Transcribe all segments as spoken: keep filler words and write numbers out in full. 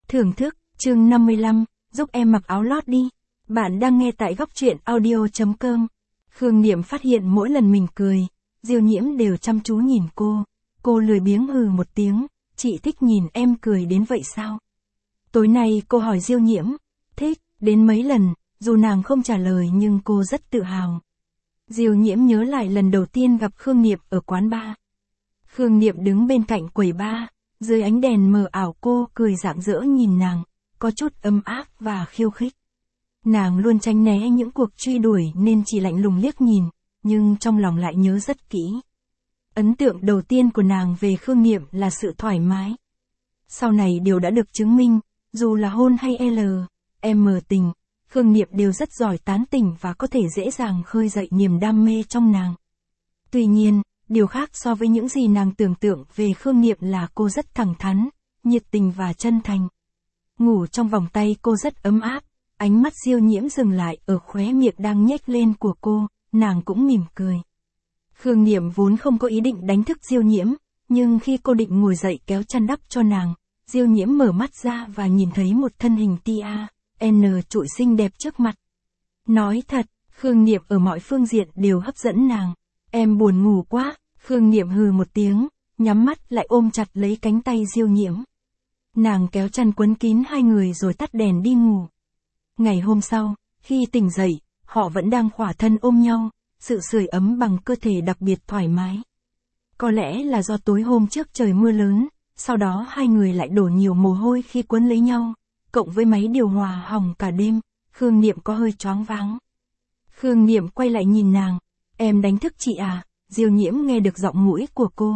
Thưởng thức, chương năm mươi lăm, giúp em mặc áo lót đi. Bạn đang nghe tại góc truyện audio.com. Khương Niệm phát hiện mỗi lần mình cười, Diêu Nhiễm đều chăm chú nhìn cô. Cô lười biếng hừ một tiếng, chị thích nhìn em cười đến vậy sao? Tối nay cô hỏi Diêu Nhiễm, thích, đến mấy lần, dù nàng không trả lời nhưng cô rất tự hào. Diêu Nhiễm nhớ lại lần đầu tiên gặp Khương Niệm ở quán bar. Khương Niệm đứng bên cạnh quầy bar, dưới ánh đèn mờ ảo cô cười rạng rỡ nhìn nàng, có chút ấm áp và khiêu khích. Nàng luôn tránh né những cuộc truy đuổi nên chỉ lạnh lùng liếc nhìn, nhưng trong lòng lại nhớ rất kỹ. Ấn tượng đầu tiên của nàng về Khương Niệm là sự thoải mái. Sau này điều đã được chứng minh, dù là hôn hay L, M tình, Khương Niệm đều rất giỏi tán tỉnh và có thể dễ dàng khơi dậy niềm đam mê trong nàng. Tuy nhiên, điều khác so với những gì nàng tưởng tượng về Khương Niệm là cô rất thẳng thắn, nhiệt tình và chân thành. Ngủ trong vòng tay cô rất ấm áp, ánh mắt Diêu Nhiễm dừng lại ở khóe miệng đang nhếch lên của cô, nàng cũng mỉm cười. Khương Niệm vốn không có ý định đánh thức Diêu Nhiễm, nhưng khi cô định ngồi dậy kéo chăn đắp cho nàng, Diêu Nhiễm mở mắt ra và nhìn thấy một thân hình tia, N trụi xinh đẹp trước mặt. Nói thật, Khương Niệm ở mọi phương diện đều hấp dẫn nàng. Em buồn ngủ quá, Khương Niệm hừ một tiếng, nhắm mắt lại ôm chặt lấy cánh tay Diêu Nhiễm. Nàng kéo chăn quấn kín hai người rồi tắt đèn đi ngủ. Ngày hôm sau, khi tỉnh dậy, họ vẫn đang khỏa thân ôm nhau, sự sưởi ấm bằng cơ thể đặc biệt thoải mái. Có lẽ là do tối hôm trước trời mưa lớn, sau đó hai người lại đổ nhiều mồ hôi khi quấn lấy nhau, cộng với máy điều hòa hỏng cả đêm, Khương Niệm có hơi choáng váng. Khương Niệm quay lại nhìn nàng, em đánh thức chị à? Diêu Nhiễm nghe được giọng mũi của cô.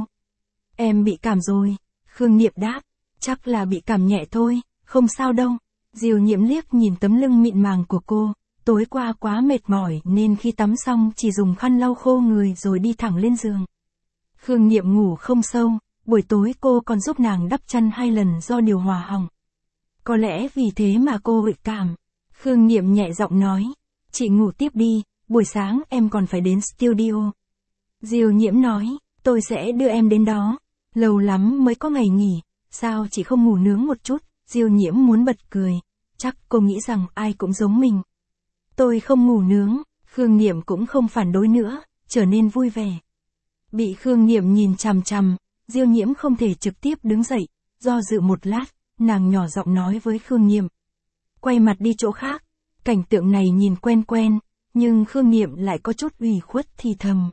Em bị cảm rồi, Khương Niệm đáp, chắc là bị cảm nhẹ thôi, không sao đâu. Diêu Nhiễm liếc nhìn tấm lưng mịn màng của cô, tối qua quá mệt mỏi nên khi tắm xong chỉ dùng khăn lau khô người rồi đi thẳng lên giường. Khương Niệm ngủ không sâu, buổi tối cô còn giúp nàng đắp chăn hai lần do điều hòa hỏng. Có lẽ vì thế mà cô bị cảm. Khương Niệm nhẹ giọng nói, chị ngủ tiếp đi, buổi sáng em còn phải đến studio. Diêu Nhiễm nói, tôi sẽ đưa em đến đó, lâu lắm mới có ngày nghỉ, sao chị không ngủ nướng một chút? Diêu Nhiễm muốn bật cười, chắc cô nghĩ rằng ai cũng giống mình. Tôi không ngủ nướng, Khương Niệm cũng không phản đối nữa, trở nên vui vẻ. Bị Khương Niệm nhìn chằm chằm, Diêu Nhiễm không thể trực tiếp đứng dậy, do dự một lát, nàng nhỏ giọng nói với Khương Niệm. Quay mặt đi chỗ khác, cảnh tượng này nhìn quen quen, nhưng Khương Niệm lại có chút ủy khuất thì thầm.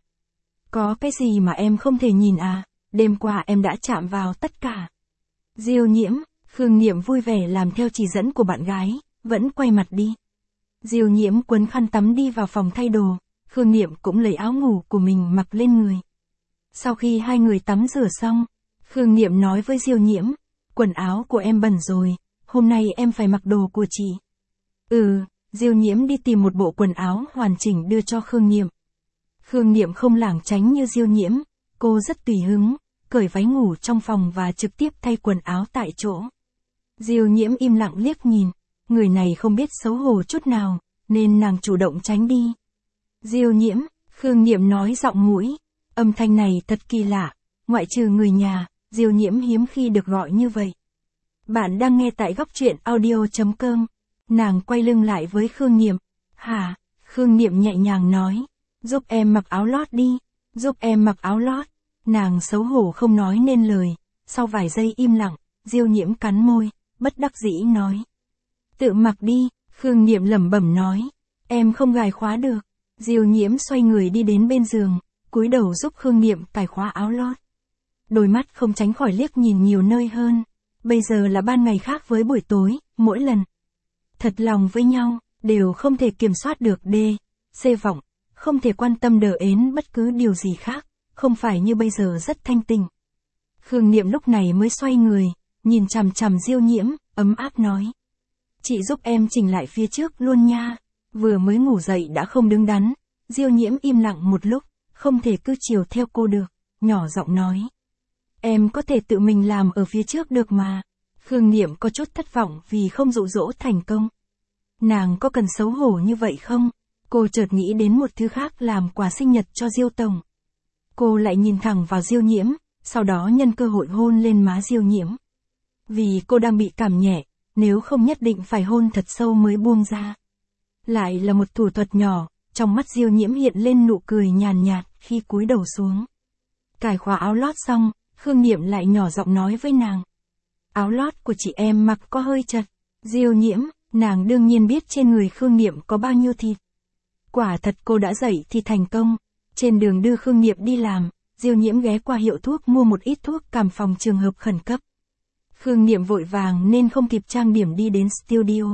Có cái gì mà em không thể nhìn à, đêm qua em đã chạm vào tất cả. Diêu Nhiễm, Khương Niệm vui vẻ làm theo chỉ dẫn của bạn gái, vẫn quay mặt đi. Diêu Nhiễm quấn khăn tắm đi vào phòng thay đồ, Khương Niệm cũng lấy áo ngủ của mình mặc lên người. Sau khi hai người tắm rửa xong, Khương Niệm nói với Diêu Nhiễm, quần áo của em bẩn rồi, hôm nay em phải mặc đồ của chị. Ừ, Diêu Nhiễm đi tìm một bộ quần áo hoàn chỉnh đưa cho Khương Niệm. Khương Niệm không lảng tránh như Diêu Nhiễm, cô rất tùy hứng, cởi váy ngủ trong phòng và trực tiếp thay quần áo tại chỗ. Diêu Nhiễm im lặng liếc nhìn, người này không biết xấu hổ chút nào, nên nàng chủ động tránh đi. Diêu Nhiễm, Khương Niệm nói giọng mũi, âm thanh này thật kỳ lạ, ngoại trừ người nhà, Diêu Nhiễm hiếm khi được gọi như vậy. Bạn đang nghe tại góc truyện audio.com, nàng quay lưng lại với Khương Niệm. Hả? Khương Niệm nhẹ nhàng nói, giúp em mặc áo lót đi, giúp em mặc áo lót. Nàng xấu hổ không nói nên lời, sau vài giây im lặng, Diêu Nhiễm cắn môi, bất đắc dĩ nói. Tự mặc đi, Khương Niệm lẩm bẩm nói, em không gài khóa được. Diêu Nhiễm xoay người đi đến bên giường, cúi đầu giúp Khương Niệm cài khóa áo lót. Đôi mắt không tránh khỏi liếc nhìn nhiều nơi hơn, bây giờ là ban ngày khác với buổi tối, mỗi lần thật lòng với nhau, đều không thể kiểm soát được D, C vọng, không thể quan tâm đờ ến bất cứ điều gì khác. Không phải như bây giờ rất thanh tình. Khương Niệm lúc này mới xoay người, nhìn chằm chằm Diêu Nhiễm, ấm áp nói. Chị giúp em chỉnh lại phía trước luôn nha. Vừa mới ngủ dậy đã không đứng đắn. Diêu Nhiễm im lặng một lúc, không thể cứ chiều theo cô được, nhỏ giọng nói. Em có thể tự mình làm ở phía trước được mà. Khương Niệm có chút thất vọng vì không dụ dỗ thành công. Nàng có cần xấu hổ như vậy không? Cô chợt nghĩ đến một thứ khác làm quà sinh nhật cho Diêu Tổng. Cô lại nhìn thẳng vào Diêu Nhiễm, sau đó nhân cơ hội hôn lên má Diêu Nhiễm. Vì cô đang bị cảm nhẹ, nếu không nhất định phải hôn thật sâu mới buông ra. Lại là một thủ thuật nhỏ, trong mắt Diêu Nhiễm hiện lên nụ cười nhàn nhạt khi cúi đầu xuống. Cài khóa áo lót xong, Khương Niệm lại nhỏ giọng nói với nàng. Áo lót của chị em mặc có hơi chật. Diêu Nhiễm, nàng đương nhiên biết trên người Khương Niệm có bao nhiêu thịt. Quả thật cô đã dậy thì thành công. Trên đường đưa Khương Niệm đi làm, Diêu Nhiễm ghé qua hiệu thuốc mua một ít thuốc cảm phòng trường hợp khẩn cấp. Khương Niệm vội vàng nên không kịp trang điểm đi đến studio.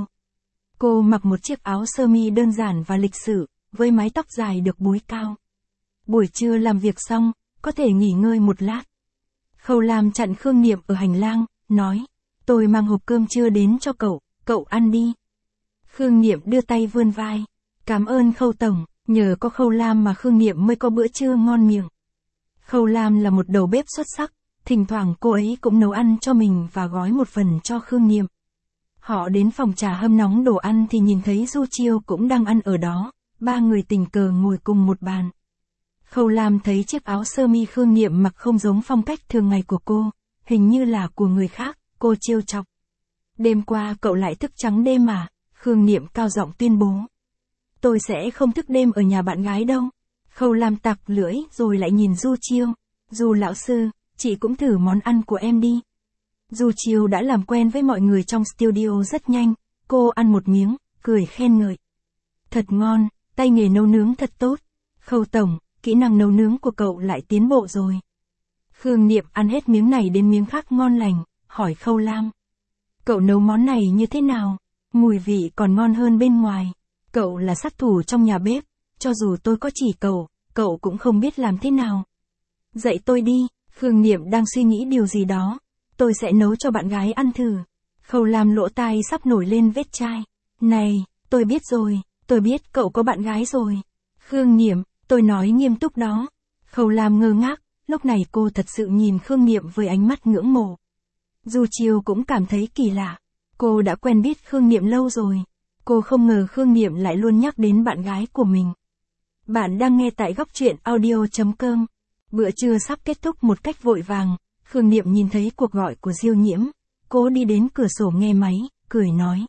Cô mặc một chiếc áo sơ mi đơn giản và lịch sự, với mái tóc dài được búi cao. Buổi trưa làm việc xong, có thể nghỉ ngơi một lát. Khâu Lam chặn Khương Niệm ở hành lang, nói, tôi mang hộp cơm trưa đến cho cậu, cậu ăn đi. Khương Niệm đưa tay vươn vai, cảm ơn Khâu Tổng, nhờ có Khâu Lam mà Khương Niệm mới có bữa trưa ngon miệng. Khâu Lam là một đầu bếp xuất sắc, thỉnh thoảng cô ấy cũng nấu ăn cho mình và gói một phần cho Khương Niệm. Họ đến phòng trà hâm nóng đồ ăn thì nhìn thấy Du Chiêu cũng đang ăn ở đó, ba người tình cờ ngồi cùng một bàn. Khâu Lam thấy chiếc áo sơ mi Khương Niệm mặc không giống phong cách thường ngày của cô, hình như là của người khác, cô trêu chọc. Đêm qua cậu lại thức trắng đêm à? Khương Niệm cao giọng tuyên bố. Tôi sẽ không thức đêm ở nhà bạn gái đâu. Khâu Lam tặc lưỡi rồi lại nhìn Du Chiêu. Du lão sư, chị cũng thử món ăn của em đi. Du Chiêu đã làm quen với mọi người trong studio rất nhanh, cô ăn một miếng, cười khen ngợi. Thật ngon, tay nghề nấu nướng thật tốt. Khâu Tổng, kỹ năng nấu nướng của cậu lại tiến bộ rồi. Khương Niệm ăn hết miếng này đến miếng khác ngon lành, hỏi Khâu Lam. Cậu nấu món này như thế nào? Mùi vị còn ngon hơn bên ngoài. Cậu là sát thủ trong nhà bếp, cho dù tôi có chỉ cậu, cậu cũng không biết làm thế nào. Dạy tôi đi, Khương Niệm đang suy nghĩ điều gì đó. Tôi sẽ nấu cho bạn gái ăn thử. Khâu Lam lỗ tai sắp nổi lên vết chai. Này, tôi biết rồi, tôi biết cậu có bạn gái rồi. Khương Niệm, tôi nói nghiêm túc đó. Khâu Lam ngơ ngác, lúc này cô thật sự nhìn Khương Niệm với ánh mắt ngưỡng mộ. Du Chiêu cũng cảm thấy kỳ lạ. Cô đã quen biết Khương Niệm lâu rồi. Cô không ngờ Khương Niệm lại luôn nhắc đến bạn gái của mình. Bạn đang nghe tại góc truyện audio chấm com. Bữa trưa sắp kết thúc một cách vội vàng. Khương Niệm nhìn thấy cuộc gọi của Diêu Nhiễm. Cô đi đến cửa sổ nghe máy, cười nói.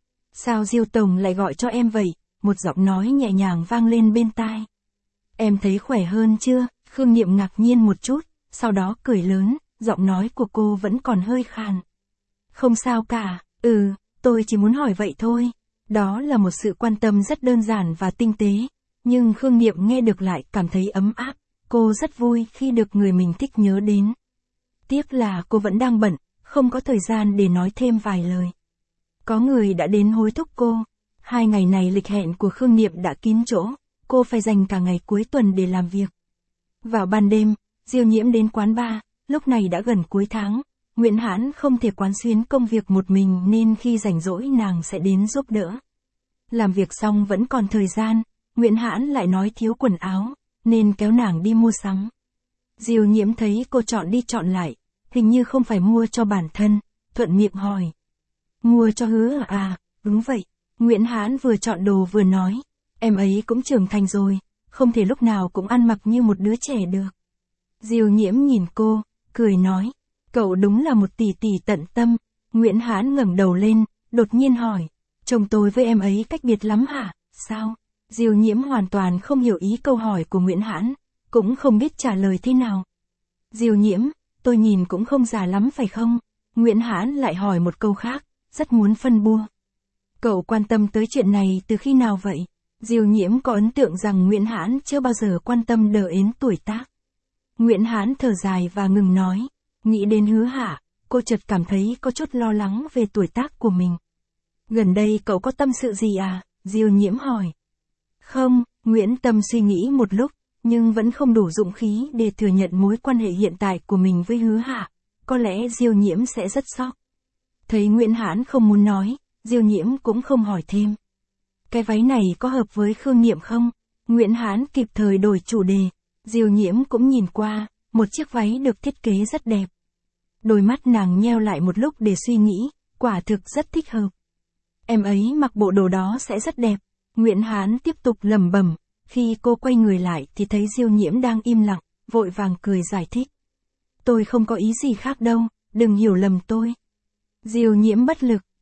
Sao Diêu Tổng lại gọi cho em vậy? Một giọng nói nhẹ nhàng vang lên bên tai. Em thấy khỏe hơn chưa? Khương Niệm ngạc nhiên một chút, sau đó cười lớn, giọng nói của cô vẫn còn hơi khàn. Không sao cả, ừ, tôi chỉ muốn hỏi vậy thôi. Đó là một sự quan tâm rất đơn giản và tinh tế, nhưng Khương Niệm nghe được lại cảm thấy ấm áp. Cô rất vui khi được người mình thích nhớ đến. Tiếc là cô vẫn đang bận, không có thời gian để nói thêm vài lời. Có người đã đến hối thúc cô. Hai ngày này lịch hẹn của Khương Niệm đã kín chỗ, cô phải dành cả ngày cuối tuần để làm việc. Vào ban đêm, Diêu Nhiễm đến quán bar, lúc này đã gần cuối tháng. Nguyễn Hãn không thể quán xuyến công việc một mình nên khi rảnh rỗi nàng sẽ đến giúp đỡ. Làm việc xong vẫn còn thời gian, Nguyễn Hãn lại nói thiếu quần áo, nên kéo nàng đi mua sắm. Diêu Nhiễm thấy cô chọn đi chọn lại, hình như không phải mua cho bản thân, thuận miệng hỏi. Mua cho Hứa à, đúng vậy. Nguyễn Hãn vừa chọn đồ vừa nói, em ấy cũng trưởng thành rồi, không thể lúc nào cũng ăn mặc như một đứa trẻ được. Diêu Nhiễm nhìn cô, cười nói, cậu đúng là một tỷ tỷ tận tâm. Nguyễn Hãn ngẩng đầu lên, đột nhiên hỏi, chồng tôi với em ấy cách biệt lắm hả? Sao? Diêu Nhiễm hoàn toàn không hiểu ý câu hỏi của Nguyễn Hãn, cũng không biết trả lời thế nào. Diêu Nhiễm, tôi nhìn cũng không già lắm phải không? Nguyễn Hãn lại hỏi một câu khác, rất muốn phân bua. Cậu quan tâm tới chuyện này từ khi nào vậy? Diêu Nhiễm có ấn tượng rằng Nguyễn Hãn chưa bao giờ quan tâm đờ ến tuổi tác. Nguyễn Hãn thở dài và ngừng nói. Nghĩ đến Hứa Hạ, cô chợt cảm thấy có chút lo lắng về tuổi tác của mình. Gần đây cậu có tâm sự gì à? Diêu Nhiễm hỏi. Không, Nguyễn Tâm suy nghĩ một lúc, nhưng vẫn không đủ dũng khí để thừa nhận mối quan hệ hiện tại của mình với Hứa Hạ. Có lẽ Diêu Nhiễm sẽ rất sốc. Thấy Nguyễn Hãn không muốn nói, Diêu Nhiễm cũng không hỏi thêm. Cái váy này có hợp với Khương Niệm không? Nguyễn Hãn kịp thời đổi chủ đề. Diêu Nhiễm cũng nhìn qua, một chiếc váy được thiết kế rất đẹp. Đôi mắt nàng nheo lại một lúc để suy nghĩ, quả thực rất thích hợp. Em ấy mặc bộ đồ đó sẽ rất đẹp. Nguyễn Hãn tiếp tục lẩm bẩm, khi cô quay người lại thì thấy Diêu Nhiễm đang im lặng, vội vàng cười giải thích. Tôi không có ý gì khác đâu, đừng hiểu lầm tôi. Diêu Nhiễm bất lực,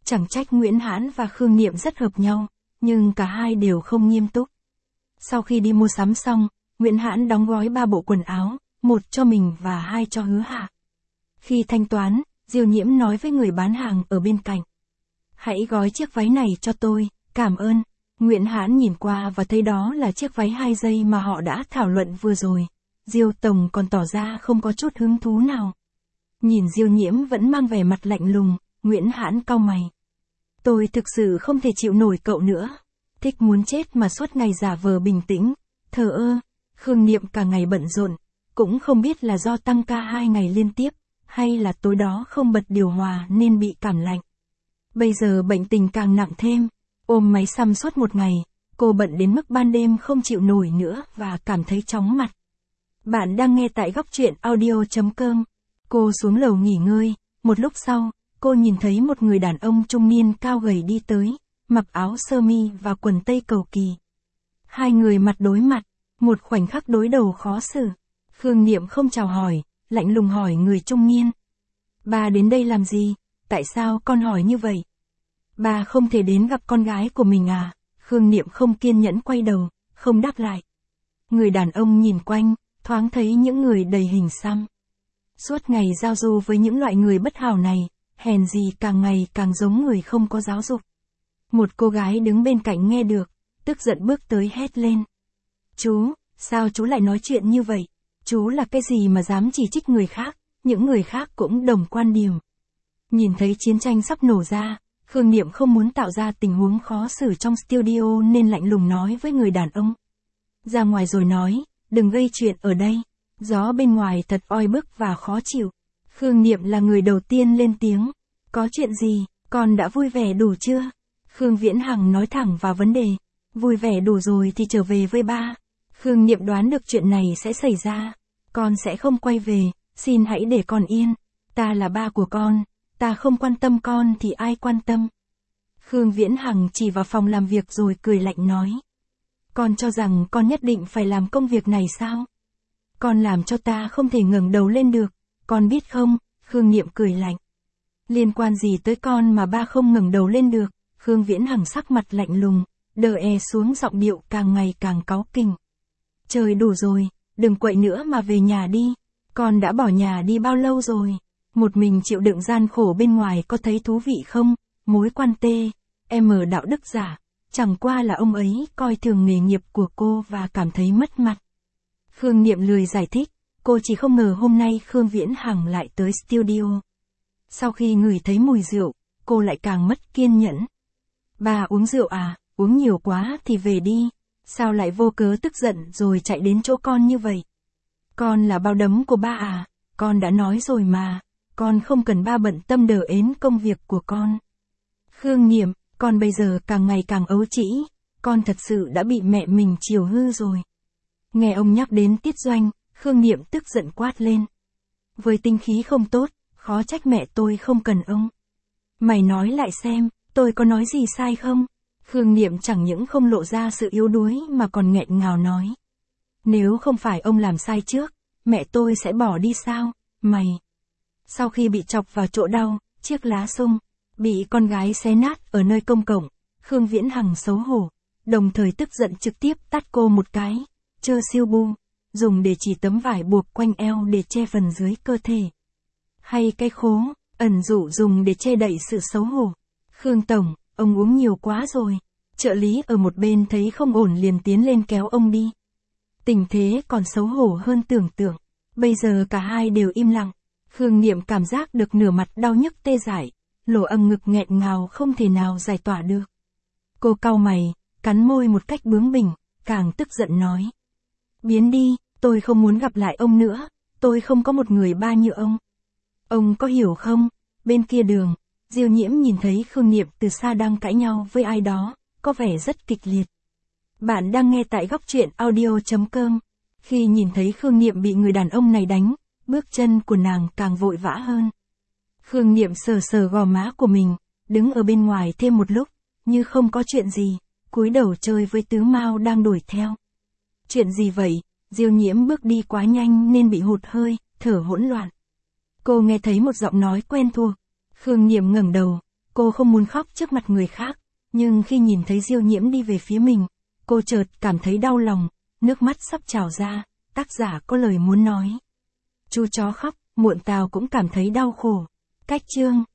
Chẳng trách Nguyễn Hãn và Khương Niệm rất hợp nhau, nhưng cả hai đều không nghiêm túc. Sau khi đi mua sắm xong, Nguyễn Hãn đóng gói ba bộ quần áo, một cho mình và hai cho Hứa Hạ. Khi thanh toán, Diêu Nhiễm nói với người bán hàng ở bên cạnh. Hãy gói chiếc váy này cho tôi, cảm ơn. Nguyễn Hãn nhìn qua và thấy đó là chiếc váy hai dây mà họ đã thảo luận vừa rồi. Diêu Tổng còn tỏ ra không có chút hứng thú nào. Nhìn Diêu Nhiễm vẫn mang vẻ mặt lạnh lùng, Nguyễn Hãn cau mày. Tôi thực sự không thể chịu nổi cậu nữa. Thích muốn chết mà suốt ngày giả vờ bình tĩnh, thờ ơ. Khương Niệm cả ngày bận rộn, cũng không biết là do tăng ca hai ngày liên tiếp, hay là tối đó không bật điều hòa nên bị cảm lạnh. Bây giờ bệnh tình càng nặng thêm, ôm máy xăm suốt một ngày, cô bận đến mức ban đêm không chịu nổi nữa và cảm thấy chóng mặt. Bạn đang nghe tại góc truyện audio chấm com. Cô xuống lầu nghỉ ngơi, một lúc sau, cô nhìn thấy một người đàn ông trung niên cao gầy đi tới, mặc áo sơ mi và quần tây cầu kỳ. Hai người mặt đối mặt, một khoảnh khắc đối đầu khó xử. Khương Niệm không chào hỏi, lạnh lùng hỏi người trung niên. Bà đến đây làm gì? Tại sao con hỏi như vậy? Bà không thể đến gặp con gái của mình à? Khương Niệm không kiên nhẫn quay đầu, không đáp lại. Người đàn ông nhìn quanh, thoáng thấy những người đầy hình xăm. Suốt ngày giao du với những loại người bất hảo này, hèn gì càng ngày càng giống người không có giáo dục. Một cô gái đứng bên cạnh nghe được, tức giận bước tới hét lên. Chú, sao chú lại nói chuyện như vậy? Chú là cái gì mà dám chỉ trích người khác, những người khác cũng đồng quan điểm. Nhìn thấy chiến tranh sắp nổ ra, Khương Niệm không muốn tạo ra tình huống khó xử trong studio nên lạnh lùng nói với người đàn ông. Ra ngoài rồi nói, đừng gây chuyện ở đây. Gió bên ngoài thật oi bức và khó chịu. Khương Niệm là người đầu tiên lên tiếng. Có chuyện gì, con đã vui vẻ đủ chưa? Khương Viễn Hằng nói thẳng vào vấn đề. Vui vẻ đủ rồi thì trở về với ba. Khương Niệm đoán được chuyện này sẽ xảy ra. Con sẽ không quay về, xin hãy để con yên. Ta là ba của con, ta không quan tâm con thì ai quan tâm? Khương Viễn Hằng chỉ vào phòng làm việc rồi cười lạnh nói. Con cho rằng con nhất định phải làm công việc này sao? Con làm cho ta không thể ngẩng đầu lên được, con biết không? Khương Niệm cười lạnh. Liên quan gì tới con mà ba không ngẩng đầu lên được? Khương Viễn Hằng sắc mặt lạnh lùng, đờ e xuống giọng điệu càng ngày càng cáu kỉnh. Trời đủ rồi, đừng quậy nữa mà về nhà đi. Con đã bỏ nhà đi bao lâu rồi? Một mình chịu đựng gian khổ bên ngoài có thấy thú vị không? Mối quan tê, em ở đạo đức giả, chẳng qua là ông ấy coi thường nghề nghiệp của cô và cảm thấy mất mặt. Khương Niệm lười giải thích, cô chỉ không ngờ hôm nay Khương Viễn Hằng lại tới studio. Sau khi ngửi thấy mùi rượu, cô lại càng mất kiên nhẫn. Bà uống rượu à, uống nhiều quá thì về đi, sao lại vô cớ tức giận rồi chạy đến chỗ con như vậy? Con là bao đấm của ba à, con đã nói rồi mà, con không cần ba bận tâm đờ ến công việc của con. Khương Niệm, con bây giờ càng ngày càng ấu trĩ, con thật sự đã bị mẹ mình chiều hư rồi. Nghe ông nhắc đến Tiết Doanh, Khương Niệm tức giận quát lên. Với tinh khí không tốt, khó trách mẹ tôi không cần ông. Mày nói lại xem, tôi có nói gì sai không? Khương Niệm chẳng những không lộ ra sự yếu đuối mà còn nghẹn ngào nói. Nếu không phải ông làm sai trước, mẹ tôi sẽ bỏ đi sao? Mày. Sau khi bị chọc vào chỗ đau, chiếc lá sung, bị con gái xé nát ở nơi công cộng, Khương Viễn Hằng xấu hổ, đồng thời tức giận trực tiếp tát cô một cái. Chơ siêu bu, dùng để chỉ tấm vải buộc quanh eo để che phần dưới cơ thể. Hay cái khố, ẩn dụ dùng để che đậy sự xấu hổ. Khương Tổng, ông uống nhiều quá rồi. Trợ lý ở một bên thấy không ổn liền tiến lên kéo ông đi. Tình thế còn xấu hổ hơn tưởng tượng. Bây giờ cả hai đều im lặng. Khương Niệm cảm giác được nửa mặt đau nhức tê dại, lỗ ầm ngực nghẹn ngào không thể nào giải tỏa được. Cô cau mày, cắn môi một cách bướng bỉnh, càng tức giận nói. Biến đi, tôi không muốn gặp lại ông nữa, tôi không có một người ba như ông. Ông có hiểu không? Bên kia đường, Diêu Nhiễm nhìn thấy Khương Niệm từ xa đang cãi nhau với ai đó, có vẻ rất kịch liệt. Bạn đang nghe tại góc truyện audio chấm com. Khi nhìn thấy Khương Niệm bị người đàn ông này đánh, bước chân của nàng càng vội vã hơn. Khương Niệm sờ sờ gò má của mình, đứng ở bên ngoài thêm một lúc, như không có chuyện gì, cúi đầu chơi với Tứ Mao đang đuổi theo. Chuyện gì vậy? Diêu Nhiễm bước đi quá nhanh nên bị hụt hơi, thở hỗn loạn. Cô nghe thấy một giọng nói quen thuộc. Khương Niệm ngẩng đầu, Cô không muốn khóc trước mặt người khác, nhưng khi nhìn thấy Diêu Nhiễm đi về phía mình, cô chợt cảm thấy đau lòng, nước mắt sắp trào ra, tác giả có lời muốn nói. Chú chó khóc, Muộn Tào cũng cảm thấy đau khổ. Cách chương